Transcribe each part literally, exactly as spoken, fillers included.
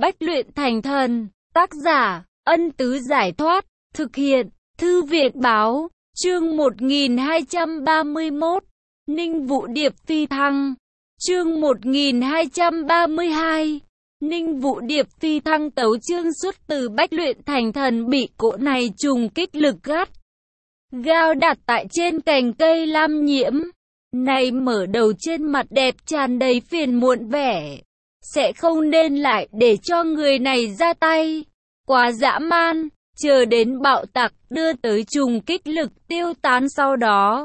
Bách luyện thành thần. Tác giả, Ân Tứ Giải Thoát. Thực hiện, Thư viện Báo. Chương một nghìn hai trăm ba mươi mốt. Ninh Vũ Điệp phi thăng. Chương một nghìn hai trăm ba mươi hai. Ninh Vũ Điệp phi thăng. Tấu chương xuất từ Bách luyện thành thần, bị cỗ này trùng kích lực gắt gao đặt tại trên cành cây lam nhiễm. Này mở đầu trên mặt đẹp tràn đầy phiền muộn vẻ. Sẽ không nên lại để cho người này ra tay. Quá dã man. Chờ đến bạo tạc đưa tới trùng kích lực tiêu tán sau đó.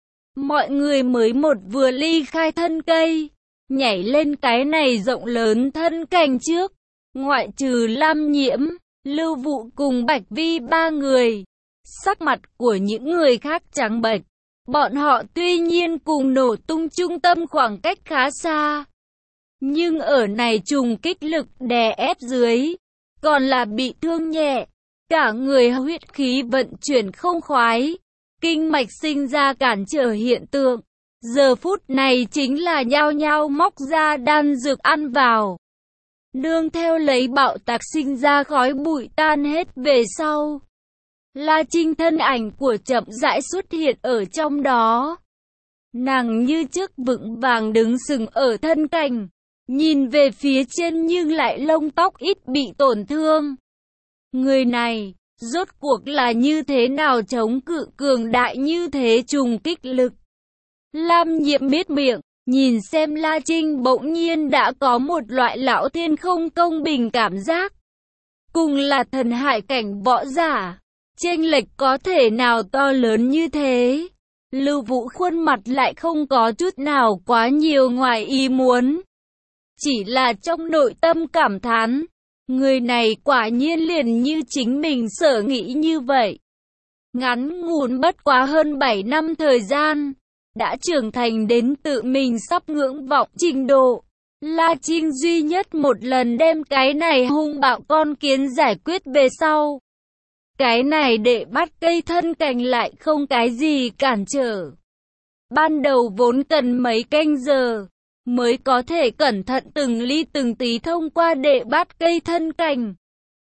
Mọi người mới một vừa ly khai thân cây. Nhảy lên cái này rộng lớn thân cành trước. Ngoại trừ lam nhiễm, Lưu Vụ cùng Bạch Vi ba người. Sắc mặt của những người khác trắng bệch. Bọn họ tuy nhiên cùng nổ tung trung tâm khoảng cách khá xa. Nhưng ở này trùng kích lực đè ép dưới. Còn là bị thương nhẹ. Cả người huyết khí vận chuyển không khoái. Kinh mạch sinh ra cản trở hiện tượng. Giờ phút này chính là nhao nhao móc ra đan dược ăn vào. Nương theo lấy bạo tạc sinh ra khói bụi tan hết về sau. La Trinh thân ảnh của chậm rãi xuất hiện ở trong đó. Nàng như trước vững vàng đứng sừng ở thân cành. Nhìn về phía trên nhưng lại lông tóc ít bị tổn thương. Người này, rốt cuộc là như thế nào chống cự cường đại như thế trùng kích lực? Lam Nhiễm biết miệng, nhìn xem La Trinh bỗng nhiên đã có một loại lão thiên không công bình cảm giác. Cùng là thần hải cảnh võ giả, chênh lệch có thể nào to lớn như thế? Lưu Vũ khuôn mặt lại không có chút nào quá nhiều ngoài ý muốn. Chỉ là trong nội tâm cảm thán, người này quả nhiên liền như chính mình sở nghĩ như vậy. Ngắn ngủn bất quá hơn bảy năm thời gian, đã trưởng thành đến tự mình sắp ngưỡng vọng trình độ. La Trinh duy nhất một lần đem cái này hung bạo con kiến giải quyết về sau. Cái này để bắt cây thân cành lại không cái gì cản trở. Ban đầu vốn cần mấy canh giờ mới có thể cẩn thận từng ly từng tí thông qua đệ bát cây thân cành.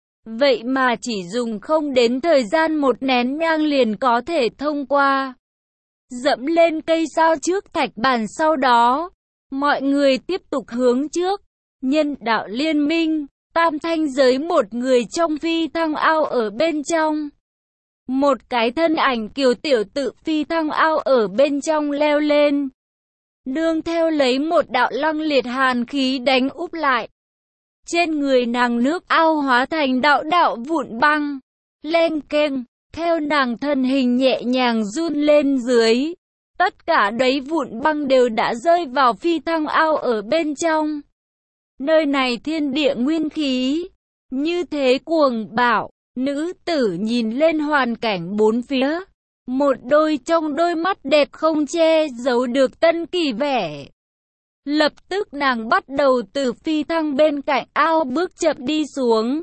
Vậy mà chỉ dùng không đến thời gian một nén nhang liền có thể thông qua. Dẫm lên cây sao trước thạch bàn sau đó, mọi người tiếp tục hướng trước. Nhân đạo liên minh, tam thanh giới một người trong phi thăng ao ở bên trong. Một cái thân ảnh kiều tiểu tự phi thăng ao ở bên trong leo lên. Nương theo lấy một đạo lăng liệt hàn khí đánh úp lại. Trên người nàng nước ao hóa thành đạo đạo vụn băng. Len keng, theo nàng thân hình nhẹ nhàng run lên dưới. Tất cả đấy vụn băng đều đã rơi vào phi thăng ao ở bên trong. Nơi này thiên địa nguyên khí. Như thế cuồng bạo, nữ tử nhìn lên hoàn cảnh bốn phía. Một đôi trong đôi mắt đẹp không che giấu được tân kỳ vẻ. Lập tức nàng bắt đầu từ phi thăng bên cạnh ao bước chậm đi xuống.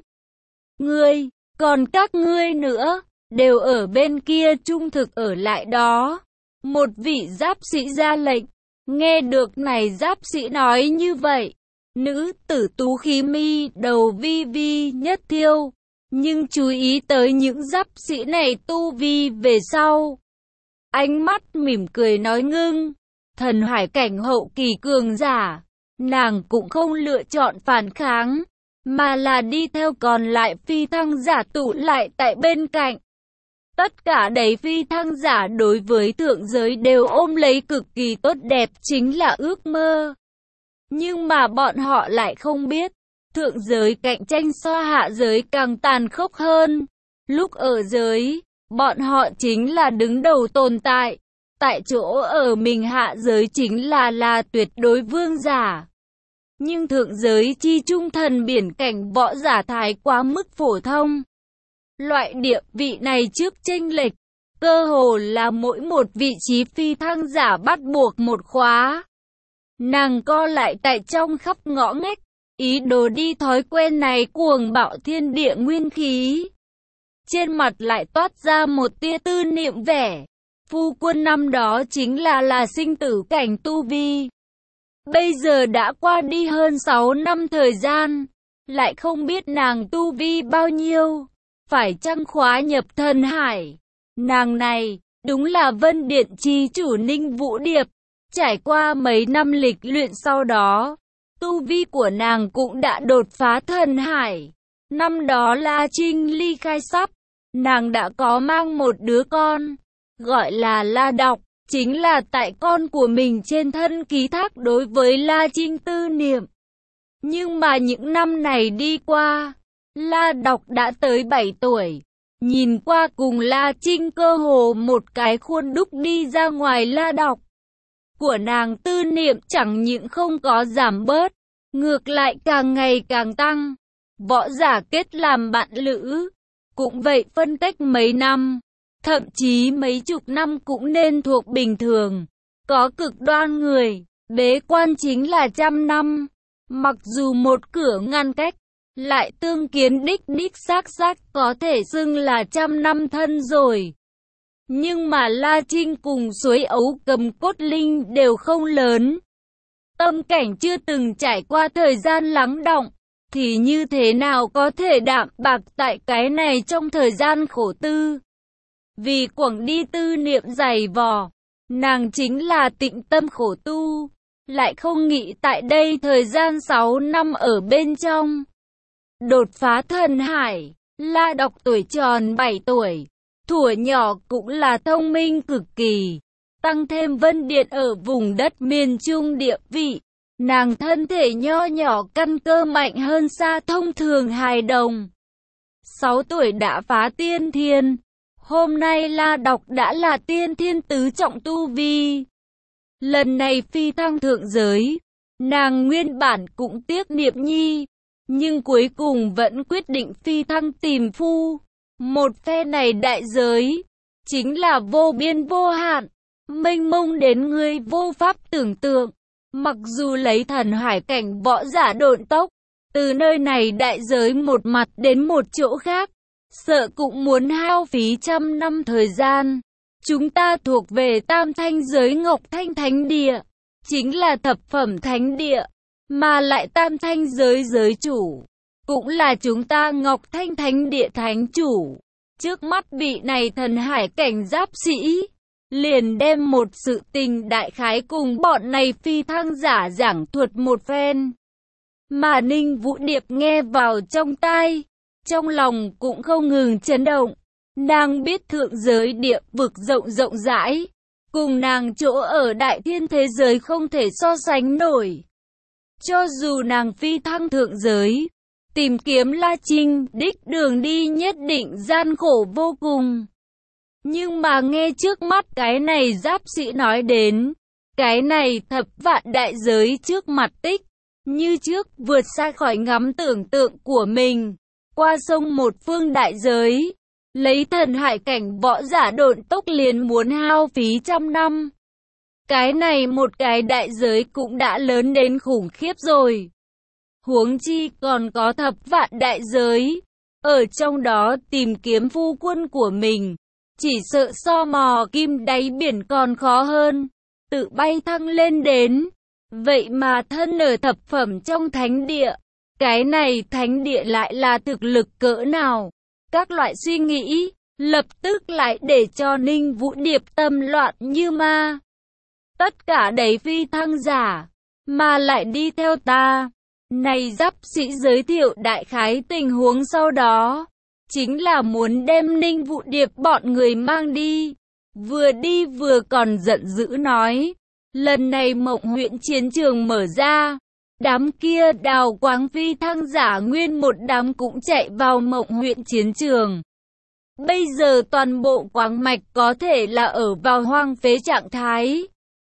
Ngươi, còn các ngươi nữa, đều ở bên kia trung thực ở lại đó. Một vị giáp sĩ ra lệnh. Nghe được này giáp sĩ nói như vậy. Nữ tử tú khí mi đầu vi vi nhất thiêu. Nhưng chú ý tới những giáp sĩ này tu vi về sau. Ánh mắt mỉm cười nói ngưng. Thần hải cảnh hậu kỳ cường giả. Nàng cũng không lựa chọn phản kháng. Mà là đi theo còn lại phi thăng giả tụ lại tại bên cạnh. Tất cả đầy phi thăng giả đối với thượng giới đều ôm lấy cực kỳ tốt đẹp chính là ước mơ. Nhưng mà bọn họ lại không biết. Thượng giới cạnh tranh so hạ giới càng tàn khốc hơn. Lúc ở giới, bọn họ chính là đứng đầu tồn tại. Tại chỗ ở mình hạ giới chính là là tuyệt đối vương giả. Nhưng thượng giới chi trung thần biển cảnh võ giả thái quá mức phổ thông. Loại địa vị này trước chênh lệch, cơ hồ là mỗi một vị trí phi thăng giả bắt buộc một khóa. Nàng co lại tại trong khắp ngõ ngách. Ý đồ đi thói quen này cuồng bạo thiên địa nguyên khí. Trên mặt lại toát ra một tia tư niệm vẻ. Phu quân năm đó chính là là sinh tử cảnh tu vi. Bây giờ đã qua đi hơn sáu năm thời gian. lại không biết nàng tu vi bao nhiêu, phải chăng khóa nhập thần hải. Nàng này, đúng là Vân Điện chi chủ Ninh Vũ Điệp. Trải qua mấy năm lịch luyện sau đó, tu vi của nàng cũng đã đột phá thần hải. Năm đó La Trinh ly khai sắp, nàng đã có mang một đứa con, gọi là La Đọc, chính là tại con của mình trên thân ký thác đối với La Trinh tư niệm. Nhưng mà những năm này đi qua, La Đọc đã tới bảy tuổi, nhìn qua cùng La Trinh cơ hồ một cái khuôn đúc đi ra ngoài. La Đọc của nàng tư niệm chẳng những không có giảm bớt, ngược lại càng ngày càng tăng. Võ giả kết làm bạn lữ, cũng vậy phân cách mấy năm, thậm chí mấy chục năm cũng nên thuộc bình thường. Có cực đoan người, bế quan chính là trăm năm, mặc dù một cửa ngăn cách, lại tương kiến đích đích xác xác có thể xưng là trăm năm thân rồi. Nhưng mà La Trinh cùng Suối Ấu Cầm Cốt Linh đều không lớn. Tâm cảnh chưa từng trải qua thời gian lắng đọng, thì như thế nào có thể đạm bạc tại cái này trong thời gian khổ tư. Vì quẳng đi tư niệm dày vò, nàng chính là tịnh tâm khổ tu, lại không nghĩ tại đây thời gian sáu năm ở bên trong. Đột phá thần hải, La Đọc tuổi tròn bảy tuổi, thuở nhỏ cũng là thông minh cực kỳ, tăng thêm Vân Điện ở vùng đất miền Trung địa vị. Nàng thân thể nho nhỏ căn cơ mạnh hơn xa thông thường hài đồng. Sáu tuổi đã phá tiên thiên. Hôm nay La Đọc đã là tiên thiên tứ trọng tu vi. Lần này phi thăng thượng giới, nàng nguyên bản cũng tiếc Niệm Nhi, nhưng cuối cùng vẫn quyết định phi thăng tìm phu. Một phe này đại giới, chính là vô biên vô hạn, mênh mông đến người vô pháp tưởng tượng. Mặc dù lấy thần hải cảnh võ giả độn tốc, từ nơi này đại giới một mặt đến một chỗ khác, sợ cũng muốn hao phí trăm năm thời gian. Chúng ta thuộc về tam thanh giới Ngọc Thanh Thánh Địa, chính là thập phẩm thánh địa, mà lại tam thanh giới giới chủ, cũng là chúng ta Ngọc Thanh Thánh Địa thánh chủ. Trước mắt vị này thần hải cảnh giáp sĩ, liền đem một sự tình đại khái cùng bọn này phi thăng giả giảng thuật một phen. Mà Ninh Vũ Điệp nghe vào trong tai, trong lòng cũng không ngừng chấn động. Nàng biết thượng giới địa vực rộng rộng rãi, cùng nàng chỗ ở đại thiên thế giới không thể so sánh nổi. Cho dù nàng phi thăng thượng giới, tìm kiếm La Trinh đích đường đi nhất định gian khổ vô cùng. Nhưng mà nghe trước mắt cái này giáp sĩ nói đến, cái này thập vạn đại giới trước mặt tích, như trước vượt xa khỏi ngắm tưởng tượng của mình. Qua sông một phương đại giới, lấy thần hải cảnh võ giả độn tốc liền muốn hao phí trăm năm. Cái này một cái đại giới cũng đã lớn đến khủng khiếp rồi. Huống chi còn có thập vạn đại giới, ở trong đó tìm kiếm phu quân của mình. Chỉ sợ so mò kim đáy biển còn khó hơn, tự bay thăng lên đến. Vậy mà thân ở thập phẩm trong thánh địa, cái này thánh địa lại là thực lực cỡ nào? Các loại suy nghĩ, lập tức lại để cho Ninh Vũ Điệp tâm loạn như ma. Tất cả đầy phi thăng giả, mà lại đi theo ta. Này giáp sĩ giới thiệu đại khái tình huống sau đó. Chính là muốn đem Ninh Vũ Điệp bọn người mang đi. Vừa đi vừa còn giận dữ nói. Lần này Mộng huyện chiến trường mở ra. Đám kia đào quáng phi thăng giả nguyên một đám cũng chạy vào Mộng huyện chiến trường. Bây giờ toàn bộ quáng mạch có thể là ở vào hoang phế trạng thái.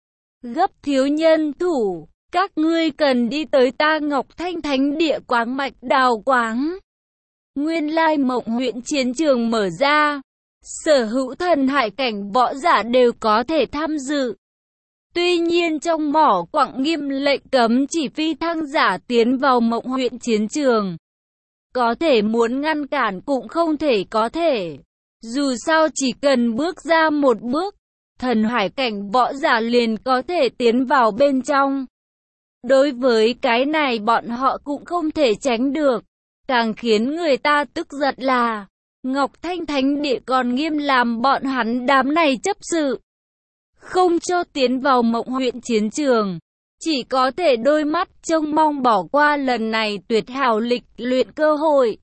Gấp thiếu nhân thủ. Các ngươi cần đi tới ta Ngọc Thanh Thánh Địa quáng mạch đào quáng. Nguyên lai Mộng huyện chiến trường mở ra, sở hữu thần hải cảnh võ giả đều có thể tham dự. Tuy nhiên trong mỏ quặng nghiêm lệnh cấm chỉ phi thăng giả tiến vào Mộng huyện chiến trường. Có thể muốn ngăn cản cũng không thể có thể. Dù sao chỉ cần bước ra một bước, thần hải cảnh võ giả liền có thể tiến vào bên trong. Đối với cái này bọn họ cũng không thể tránh được. Càng khiến người ta tức giận là Ngọc Thanh Thánh Địa còn nghiêm làm bọn hắn đám này chấp sự, không cho tiến vào Mộng huyện chiến trường, chỉ có thể đôi mắt trông mong bỏ qua lần này tuyệt hảo lịch luyện cơ hội.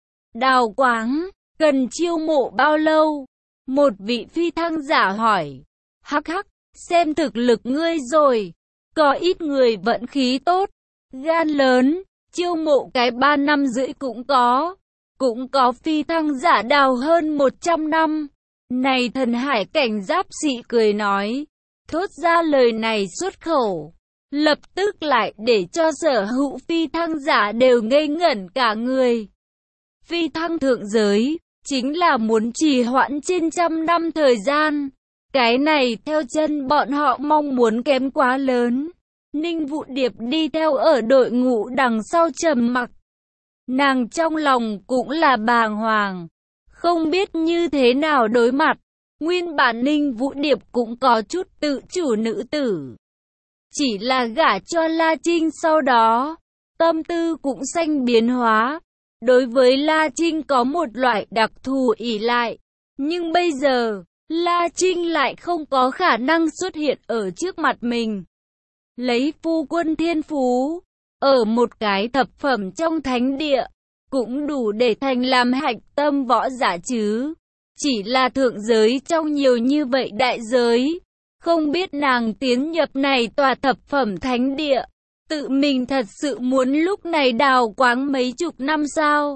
Đào Quáng, cần chiêu mộ bao lâu? Một vị phi thăng giả hỏi. Hắc hắc, xem thực lực ngươi rồi, có ít người vận khí tốt, gan lớn, chiêu mộ cái ba năm rưỡi cũng có. Cũng có phi thăng giả đào hơn một trăm năm. Này thần hải cảnh giáp sĩ cười nói, thốt ra lời này xuất khẩu, lập tức lại để cho sở hữu phi thăng giả đều ngây ngẩn cả người. Phi thăng thượng giới, chính là muốn trì hoãn trên trăm năm thời gian. Cái này theo chân bọn họ mong muốn kém quá lớn. Ninh Vũ Điệp đi theo ở đội ngũ đằng sau trầm mặc. Nàng trong lòng cũng là bàng hoàng, không biết như thế nào đối mặt. Nguyên bản Ninh Vũ Điệp cũng có chút tự chủ nữ tử, chỉ là gả cho La Trinh sau đó, tâm tư cũng sanh biến hóa. Đối với La Trinh có một loại đặc thù ỷ lại, nhưng bây giờ, La Trinh lại không có khả năng xuất hiện ở trước mặt mình. Lấy phu quân thiên phú, ở một cái thập phẩm trong thánh địa, cũng đủ để thành làm hạch tâm võ giả chứ. Chỉ là thượng giới trong nhiều như vậy đại giới, không biết nàng tiến nhập này tòa thập phẩm thánh địa, tự mình thật sự muốn lúc này Đào Quáng mấy chục năm sao?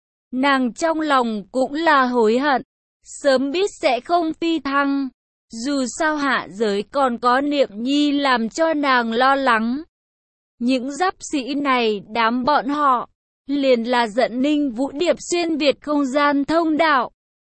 Nàng trong lòng cũng là hối hận, sớm biết sẽ không phi thăng. Dù sao hạ giới còn có Niệm Nhi làm cho nàng lo lắng. Những giáp sĩ này đám bọn họ, liền là dẫn Ninh Vũ Điệp xuyên việt không gian thông đạo.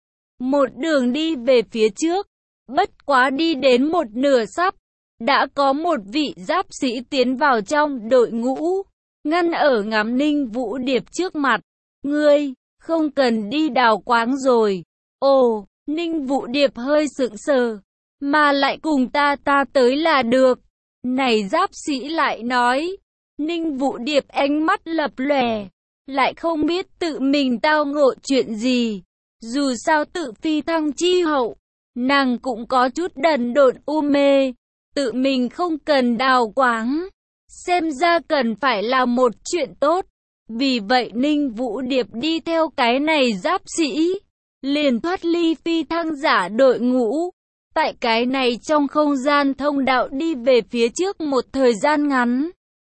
Một đường đi về phía trước, bất quá đi đến một nửa sắp, đã có một vị giáp sĩ tiến vào trong đội ngũ, ngăn ở ngắm Ninh Vũ Điệp trước mặt. Ngươi, không cần đi Đào Quáng rồi. Ồ, Ninh Vũ Điệp hơi sững sờ, mà lại cùng ta ta tới là được. Này giáp sĩ lại nói. Ninh Vũ Điệp ánh mắt lập lòe, lại không biết tự mình tao ngộ chuyện gì. Dù sao tự phi thăng chi hậu, nàng cũng có chút đần độn u mê, tự mình không cần Đào Quáng, xem ra cần phải là một chuyện tốt. Vì vậy Ninh Vũ Điệp đi theo cái này giáp sĩ, liền thoát ly phi thăng giả đội ngũ. Tại cái này trong không gian thông đạo đi về phía trước một thời gian ngắn.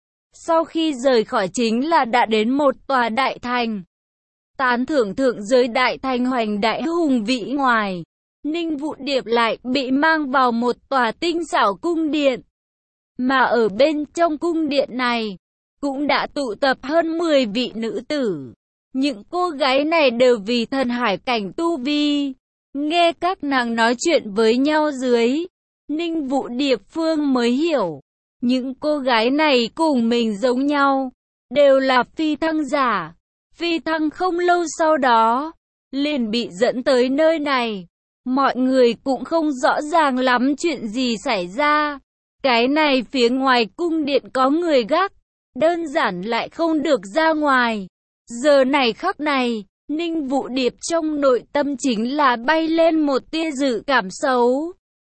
Sau khi rời khỏi chính là đã đến một tòa đại thành. Tán thưởng thượng giới đại thành hoành đại hùng vĩ ngoài, Ninh Vũ Điệp lại bị mang vào một tòa tinh xảo cung điện. Mà ở bên trong cung điện này, cũng đã tụ tập hơn mười vị nữ tử. Những cô gái này đều vì thần hải cảnh tu vi. Nghe các nàng nói chuyện với nhau dưới, Ninh Vũ Điệp Phương mới hiểu. Những cô gái này cùng mình giống nhau, đều là phi thăng giả. Phi thăng không lâu sau đó, liền bị dẫn tới nơi này. Mọi người cũng không rõ ràng lắm chuyện gì xảy ra. Cái này phía ngoài cung điện có người gác, đơn giản lại không được ra ngoài. Giờ này khắc này, Ninh Vũ Điệp trong nội tâm chính là bay lên một tia dự cảm xấu.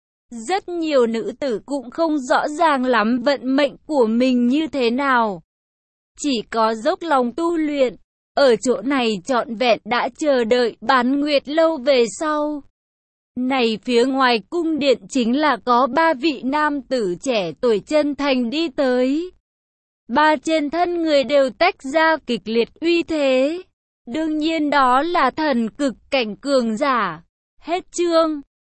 Rất nhiều nữ tử cũng không rõ ràng lắm vận mệnh của mình như thế nào. Chỉ có dốc lòng tu luyện, ở chỗ này trọn vẹn đã chờ đợi bán nguyệt lâu về sau. Này phía ngoài cung điện chính là có ba vị nam tử trẻ tuổi chân thành đi tới. Ba trên thân người đều tách ra kịch liệt uy thế. Đương nhiên đó là thần cực cảnh cường giả. Hết chương.